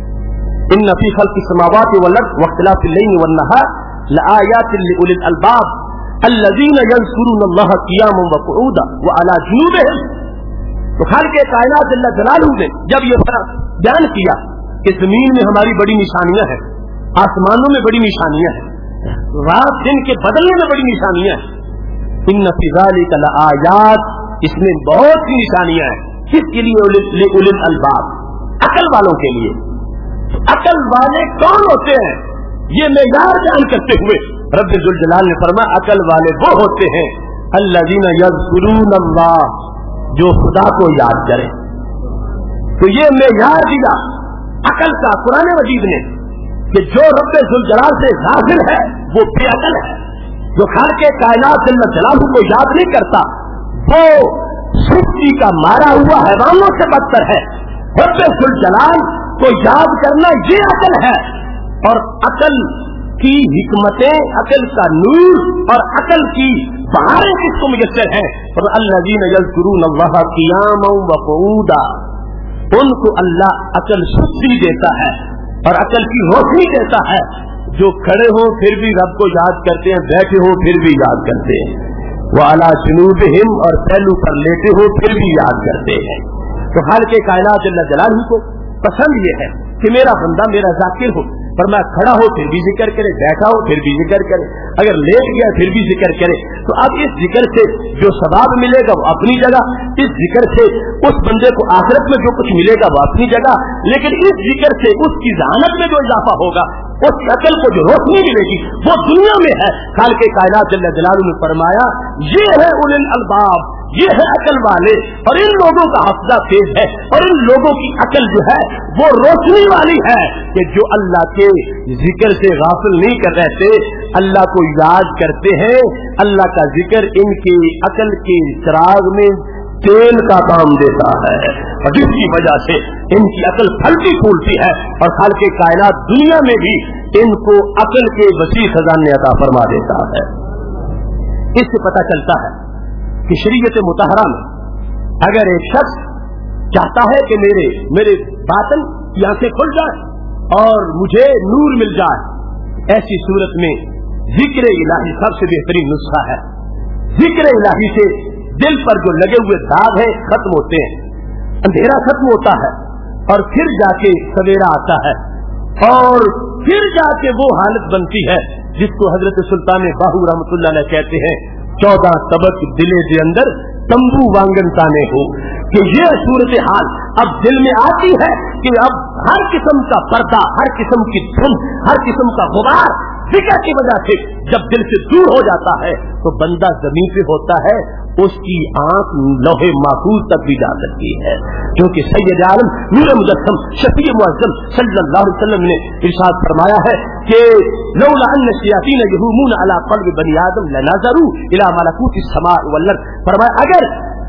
Speaker 1: ان فی خلق السماوات والارض واختلاف الليل والنهار لآیات لأولی الالباب الذین یذکرون اللہ قیاما وقعودا وعلی جنوبہم. تو خالق کائنات جل جلالہ نے جب یہ بیان کیا کہ زمین میں ہماری بڑی نشانیاں ہیں, آسمانوں میں بڑی نشانیاں ہیں, رات دن کے بدلنے میں بڑی نشانیاں ہیں, ان فی ذلک لآیات, اس میں بہت سی نشانیاں ہیں. کس کے لیے؟ لأولی الالباب, عقل والوں کے لیے. عقل والے کون ہوتے ہیں یہ معیار بیان کرتے ہوئے رب ذوالجلال نے فرمایا عقل والے وہ ہوتے ہیں الذین یذکرون اللہ, جو خدا کو یاد کریں. تو یہ معیار دیا عقل کا قرآن مجید نے کہ جو رب ذوالجلال سے غافل ہے وہ بے عقل ہے. جو خالق کائنات جل جلالہ کو یاد نہیں کرتا وہ سستی کا مارا ہوا حیوانوں سے بدتر ہے. رب ذوالجلال کو یاد کرنا یہ عقل ہے, اور عقل کی حکمتیں, عقل کا نور اور عقل کی بہاریں کس کو میسر ہیں؟ اور الذین یذکرون اللہ قیاما وقعودا, ان کو اللہ عقل سستی دیتا ہے اور عقل کی روشنی دیتا ہے جو کھڑے ہو پھر بھی رب کو یاد کرتے ہیں, بیٹھے ہو پھر بھی یاد کرتے ہیں, وعلی جنوبہم, اور پہلو پر لیٹے ہو پھر بھی یاد کرتے ہیں. تو خالق کائنات جل جلالہ کو پسند یہ ہے کہ میرا بندہ میرا ذاکر ہو, پر میں کھڑا ہو پھر بھی ذکر کرے, بیٹھا ہو پھر بھی ذکر کرے, اگر لیٹ گیا پھر بھی ذکر کرے. تو اب اس ذکر سے جو ثواب ملے گا وہ اپنی جگہ, اس ذکر سے اس بندے کو آخرت میں جو کچھ ملے گا وہ اپنی جگہ, لیکن اس ذکر سے اس کی ذہانت میں جو اضافہ ہوگا, اس عقل کو جو روشنی ملے گی وہ دنیا میں ہے. خالق کائنات جل جلالہ نے فرمایا یہ ہے اولی الالباب, یہ ہے عقل والے, اور ان لوگوں کا حافظہ تیز ہے اور ان لوگوں کی عقل جو ہے وہ روشنی والی ہے کہ جو اللہ کے ذکر سے غافل نہیں کر رہتے, اللہ کو یاد کرتے ہیں. اللہ کا ذکر ان کی عقل کے چراغ میں तेल का काम देता है, और जिसकी वजह से इनकी अकल फलती फूलती है और खालिक़े कायनात दुनिया में भी इनको अकल के वसी खजाने अता फरमा देता है। इससे पता चलता है कि शरीयत मुतहरा में अगर एक शख्स चाहता है कि मेरे बातन की आंखें खुल जाए और मुझे नूर मिल जाए, ऐसी सूरत में जिक्र इलाही सबसे बेहतरीन नुस्खा है। जिक्र इलाही से दिल पर जो लगे हुए दाग हैं खत्म होते हैं, अंधेरा खत्म होता है और फिर जाके सवेरा आता है, और फिर जाके वो हालत बनती है जिसको हजरत सुल्तान बाहू रहमतुल्लाह अलैह कहते हैं 14 तबक दिले दे अंदर तंबू वांगन ताने हो, कि ये सूरत हाल अब दिल में आती है कि अब हर किस्म का पर्दा, हर किस्म की धुंध, हर किस्म का गुबार जिक्र की वजह से जब दिल से दूर हो जाता है तो बंदा जमीन पे होता है, उसकी आंख लौहे महफूज तक भी जा सकती है, क्योंकि सैयद आलम नूर मुजस्सम शफी मुअज्जम सल्लल्लाहु अलैहि वसल्लम ने इरशाद फरमाया है कि लौला अन्न शयातीन यहूमून अला क़ल्बि बनी आदम लनज़रू इला मलकूतिस समाइ वल अर्ज़, फरमाया अगर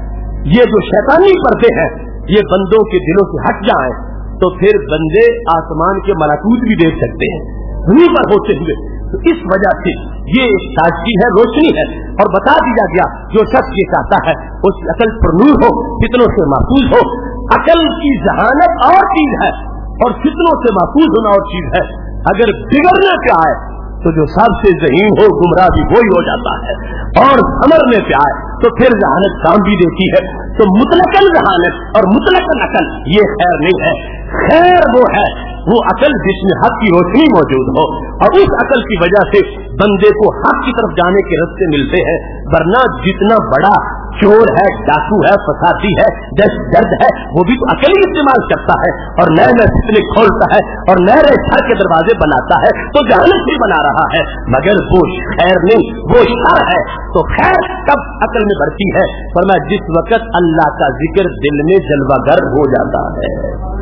Speaker 1: ये जो शैतानी पर्दे हैं ये बंदों के दिलों से हट जाए तो फिर बंदे आसमान के मलाकूत भी देख सकते हैं जमीन पर होते हुए। तो इस वजह से ये ताजगी है, रोशनी है, और बता दिया गया जो शख्स ये चाहता है उसकी अकल पर नूर हो, फितनों से महफूज हो। अकल की जहानत और चीज है और फितनों से महफूज होना और चीज है। अगर बिगड़ने पे आए तो जो सबसे ज़हीन हो गुमराह भी वही हो जाता है, और समरने पे आए तो फिर जहानत काम भी देती है। तो मुतलकन जहानत और मुतलकन अकल ये खैर नहीं है। खैर वो है वो अकल जिसमें हक की रोशनी मौजूद हो, और उस अकल की वजह से बंदे को हक की तरफ जाने के रास्ते मिलते हैं। वरना जितना बड़ा चोर है, डाकू है, फसादी है, दहशतगर्द है, वो भी तो अकल ही इस्तेमाल करता है और नए नए फितने खोलता है और नए नए शर के दरवाजे बनाता है, तो जहानत भी बना रहा है। मगर वो खैर नहीं, वो शर है। तो खैर कब अकल में बढ़ती है? फरमाया जिस वक्त अल्लाह का जिक्र दिल में जलवागर हो जाता है।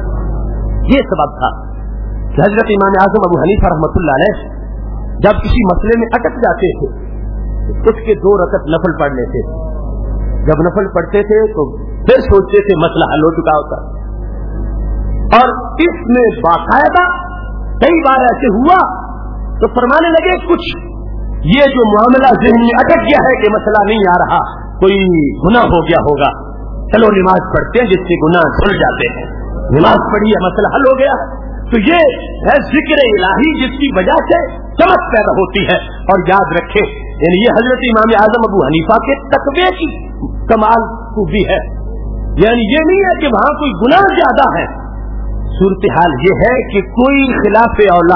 Speaker 1: ये सबब था कि हजरत इमाम आज़म अबू हनीफा रहमतुल्लाह अलैह जब किसी मसले में अटक जाते थे तो उसके 2 रकत नफल पढ़ लेते थे। जब नफल पढ़ते थे तो फिर सोचते थे मसला हल हो चुका होता, और इसमें बाकायदा कई बार ऐसे हुआ तो फरमाने लगे कुछ ये जो मामला ज़हन में अटक गया है कि मसला नहीं आ रहा, कोई गुनाह हो गया होगा, चलो नमाज पढ़ते हैं जिससे गुनाह धुल जाते हैं। नमाज पढ़ी है, मसला हल हो गया। तो ये है जिक्र इलाही जिसकी वजह से समझ पैदा होती है। और याद रखें, यानी ये हजरत इमाम आज़म अबू हनीफा के तकवे की कमाल खूबी है। यानी ये नहीं है कि वहां कोई गुनाह ज्यादा है, सूरत हाल ये है कि कोई खिलाफ औला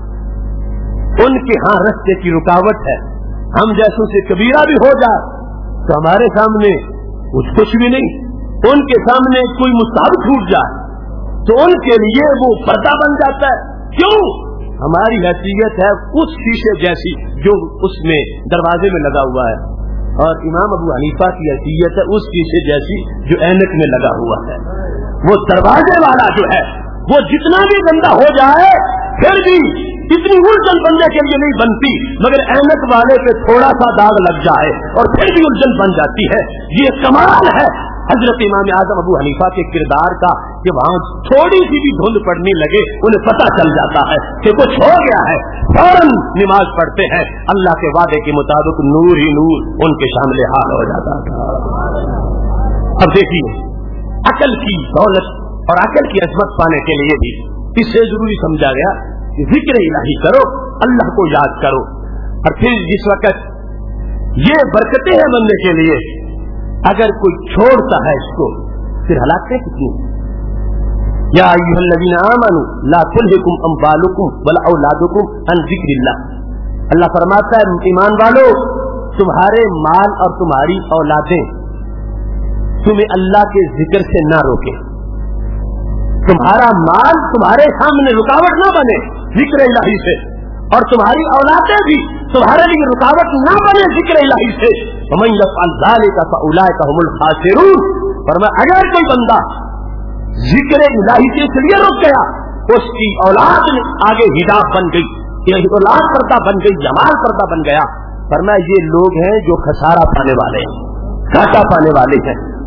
Speaker 1: उनके यहां रास्ते की रुकावट है। हम जैसों से कबीरा भी हो जाए तो हमारे सामने कुछ भी नहीं, उनके सामने कोई मुस्ताहब छूट जाए तो उनके लिए वो पर्दा बन जाता है। क्यों? हमारी हैसियत है उस शीशे जैसी जो उसमें दरवाजे में लगा हुआ है, और इमाम अबू हनीफा की हैसियत है उस शीशे जैसी जो ऐनक में लगा हुआ है। वो दरवाजे वाला जो है वो जितना भी गंदा हो जाए फिर भी इतनी उलझन बनने के लिए नहीं बनती, मगर ऐनक वाले पे थोड़ा सा दाग लग जाए और फिर भी उलझन बन जाती है। ये कमाल है हजरत इमाम आज़म अबू हनीफा के किरदार का कि वहां थोड़ी सी भी धुंध पड़ने लगे उन्हें पता चल जाता है कि कुछ हो गया है, फौरन नमाज पढ़ते हैं, अल्लाह के वादे के मुताबिक नूर ही नूर उनके सामने हाल हो जाता था। अब देखिए, अकल की दौलत और अकल की अजमत पाने के लिए भी इससे जरूरी समझा गया कि जिक्र इलाही करो, अल्लाह को याद करो, और फिर जिस वक्त ये बरकतें हैं बनने के लिए अगर कोई छोड़ता है इसको फिर हलाकतें कितनी। या अय्युहल्लज़ीना आमनू ला तुल्हिकुम अम्वालुकुम वला औलादुकुम अन ज़िक्रिल्लाह, अल्लाह फरमाता है ईमान वालों तुम्हारे माल और तुम्हारी औलादें तुम्हें अल्लाह के जिक्र से ना रोके। तुम्हारा माल तुम्हारे सामने रुकावट ना बने जिक्र इलाही से, और तुम्हारी औलादें भी तुम्हारे लिए रुकावट ना बने जिक्र इलाही से। वमन यफ़अल ज़ालिका फ़उलाइका हुमुल ख़ासिरून, फरमाया अगर कोई बंदा जिक्र इलाही से इसलिए रुक गया उसकी औलाद आगे हिदायत बन गई, ये औलाद पर्दा बन गई, जमाल पर्दा बन गया, फरमाया ये लोग हैं जो खसारा पाने वाले हैं, घाटा पाने वाले हैं।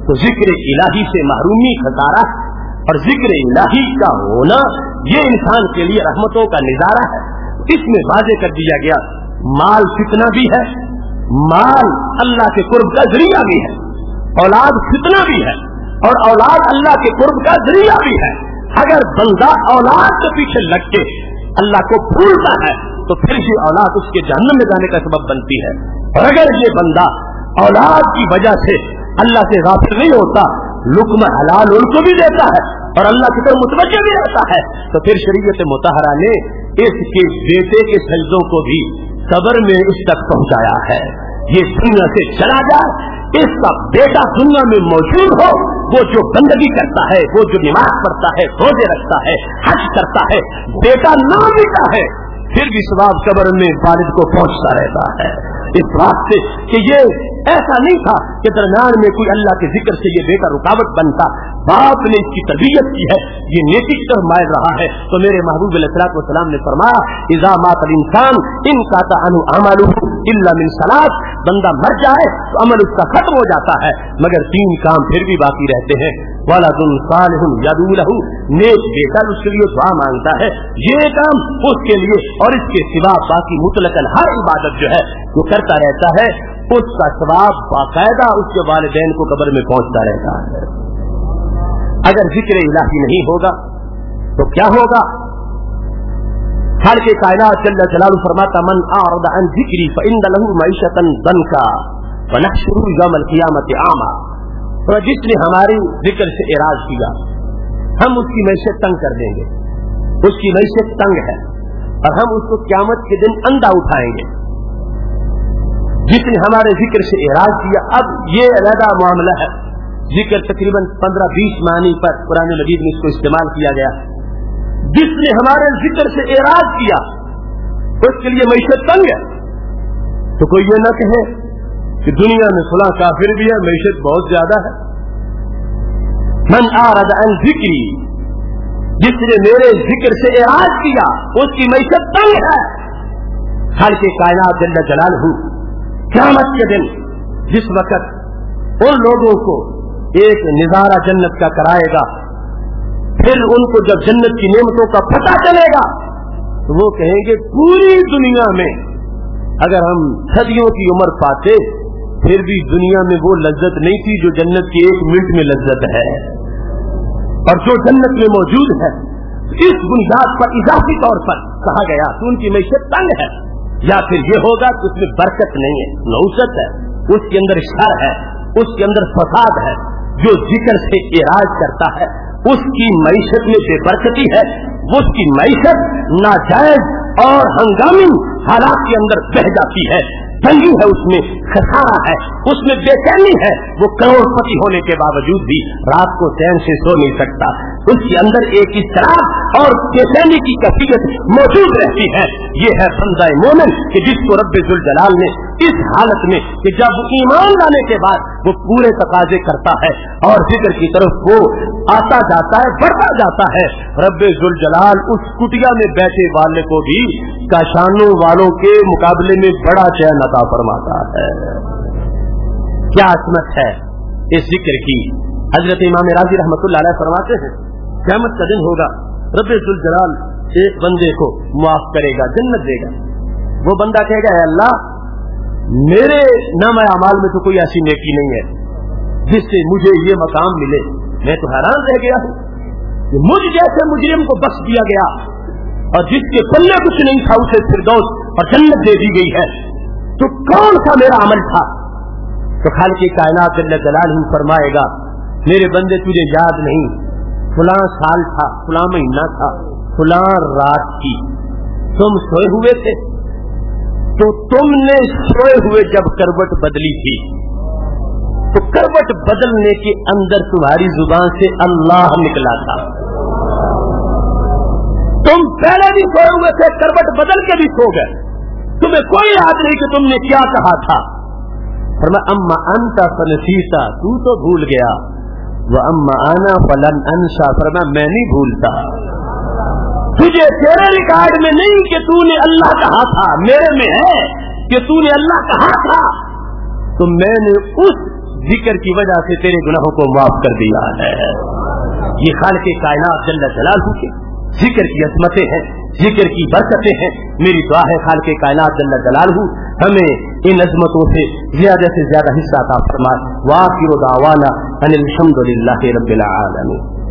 Speaker 1: تو ذکر الہی سے محرومی خسارہ ہے، اور ذکر الہی کا ہونا یہ انسان کے لیے رحمتوں کا نظارہ ہے۔ اس میں واضح کر دیا گیا مال فتنہ بھی ہے، مال اللہ کے قرب کا ذریعہ بھی ہے، اولاد فتنہ بھی ہے، اور اولاد اللہ کے قرب کا ذریعہ بھی ہے۔ اگر بندہ اولاد کے پیچھے لگ کے اللہ کو بھولتا ہے تو پھر یہ اولاد اس کے جہنم میں جانے کا سبب بنتی ہے، اور اگر یہ بندہ اولاد کی وجہ سے اللہ سے غافل نہیں ہوتا، لقمہ حلال ان کو بھی دیتا ہے اور اللہ کی طرف متوجہ بھی رہتا ہے، تو پھر شریعت مطہرہ نے اس کے بیٹے کے سجدوں کو بھی قبر میں اس تک پہنچایا ہے۔ یہ دنیا سے چلا جائے، اس کا بیٹا دنیا میں موجود ہو، وہ جو بندگی کرتا ہے، وہ جو نماز پڑھتا ہے، روزے رکھتا ہے، حج کرتا ہے، بیٹا نہ ملتا ہے، پھر بھی ثواب قبر میں والد کو پہنچتا رہتا ہے۔ اس بات سے کہ یہ ایسا نہیں تھا کہ درمیان میں کوئی اللہ کے ذکر سے یہ بیٹا رکاوٹ بنتا، باپ نے اس کی تربیت کی ہے، یہ نیکی کی طرف مائل رہا ہے، تو میرے محبوب علیہ الصلوۃ والسلام نے فرمایا اذا مات الانسان انقطع عنه عمله الا من صلاۃ، بندہ مر جائے تو عمل اس کا ختم ہو جاتا ہے مگر 3 کام پھر بھی باقی رہتے ہیں، ولد صالح يدعو له، نیک بیٹا اس کے لیے دعا مانگتا ہے، یہ کام اس کے لیے، اور اس کے سوا باقی مطلقاً ہر عبادت جو ہے وہ کرتا رہتا ہے، اس کا ثواب باقاعدہ اس کے والدین کو قبر میں پہنچتا رہتا ہے۔ اگر ذکر الہی نہیں ہوگا تو کیا ہوگا؟ خالق کائنات جل جلالہ فرماتا من اعرض عن ذکری فإن له معیشۃ ضنکا ونحشره یوم القیامۃ اعمی، تو جس نے ہماری ذکر سے اعراض کیا ہم اس کی معیشت تنگ کر دیں گے، اس کی معیشت تنگ ہے اور ہم اس کو قیامت کے دن اندھا اٹھائیں گے۔ جس نے ہمارے ذکر سے اعراض کیا، اب یہ علیحدہ معاملہ ہے، ذکر تقریباً 15-20 معنی پر قرآن مجید میں اس کو استعمال کیا گیا۔ جس نے ہمارے ذکر سے اعراض کیا اس کے لیے معیشت تنگ ہے، تو کوئی یہ نہ کہے کہ دنیا میں فلاں کافر بھی ہے، معیشت بہت زیادہ ہے۔ من اعرض عن ذکری، جس نے میرے ذکر سے اعراض کیا اس کی معیشت تنگ ہے۔ خالق کائنات جل جلالہ قیامت کے دن جس وقت ان لوگوں کو ایک نظارہ جنت کا کرائے گا، پھر ان کو جب جنت کی نعمتوں کا پتہ چلے گا تو وہ کہیں گے پوری دنیا میں اگر ہم صدیوں کی عمر پاتے پھر بھی دنیا میں وہ لذت نہیں تھی جو جنت کی 1 منٹ میں لذت ہے، اور جو جنت میں موجود ہے اس بنیاد پر اضافی طور پر کہا گیا کہ ان کی معیشت تنگ ہے، یا پھر یہ ہوگا کہ اس میں برکت نہیں ہے، نحوست ہے، اس کے اندر شر ہے، اس کے اندر فساد ہے۔ جو ذکر سے اعراض کرتا ہے اس کی معیشت میں بے برکتی ہے، اس کی معیشت ناجائز اور ہنگامی حالات کے اندر بہ جاتی ہے، تنگی ہے، اس میں خسارہ ہے، اس میں بے چینی ہے، وہ کروڑ پتی ہونے کے باوجود بھی رات کو چین سے سو نہیں سکتا، اس کے اندر ایک اضطراب اور بے چینی کی کیفیت موجود رہتی ہے۔ یہ ہے بندہ مومن کہ جس کو رب ذوالجلال نے اس حالت میں کہ جب ایمان لانے کے بعد وہ پورے تقاضے کرتا ہے اور ذکر کی طرف وہ آتا جاتا ہے، بڑھتا جاتا ہے، رب ذوالجلال اس کٹیا میں بیٹھے والے کو بھی کاشانوں والوں کے مقابلے میں بڑا چین عطا فرماتا ہے۔ کیا عظمت ہے اس ذکر کی۔ حضرت امام راضی رحمۃ اللہ علیہ فرماتے ہیں قیامت کا دن ہوگا، رب ذوالجلال ایک بندے کو معاف کرے گا، جنت دے گا، وہ بندہ کہے گا اے اللہ میرے نامہ اعمال میں تو کوئی ایسی نیکی نہیں ہے جس سے مجھے یہ مقام ملے، میں تو حیران رہ گیا ہوں کہ مجھ جیسے مجرم کو بخش دیا گیا اور جس کے پلے کچھ نہیں تھا اسے فردوس اور جنت دے دی گئی ہے، تو کون سا میرا عمل تھا؟ تو خالق کائنات جل جلالہ فرمائے گا میرے بندے تجھے یاد نہیں، فلاں سال تھا، فلاں مہینہ تھا، فلاں رات کی، تم سوئے ہوئے تھے، تو تم نے سوئے ہوئے جب کروٹ بدلی تھی تو کروٹ بدلنے کے اندر تمہاری زبان سے اللہ نکلا تھا، تم پہلے بھی سوئے ہوئے تھے، کروٹ بدل کے بھی سو گئے، تمہیں کوئی یاد نہیں کہ تم نے کیا کہا تھا۔ فرمایا اما انت فنسیتا، تو بھول گیا، واما انا فلن انسا، فرمایا میں نہیں بھولتا، تجھے تیرے ریکارڈ میں نہیں کہ تو نے اللہ کہا تھا، میرے میں ہے کہ تو نے اللہ کہا تھا، تو میں نے اس ذکر کی وجہ سے تیرے گناہوں کو معاف کر دیا ہے۔ یہ خالق کائنات جل جلالہ کے ذکر کی عظمتیں ہیں، ذکر کی برکتیں ہیں۔ میری دعا ہے خالق کائنات جل جلالہ ہمیں ان عظمتوں سے زیادہ حصہ عطا فرمائے۔ وآخر دعوانا ان الحمد للہ رب العالمین۔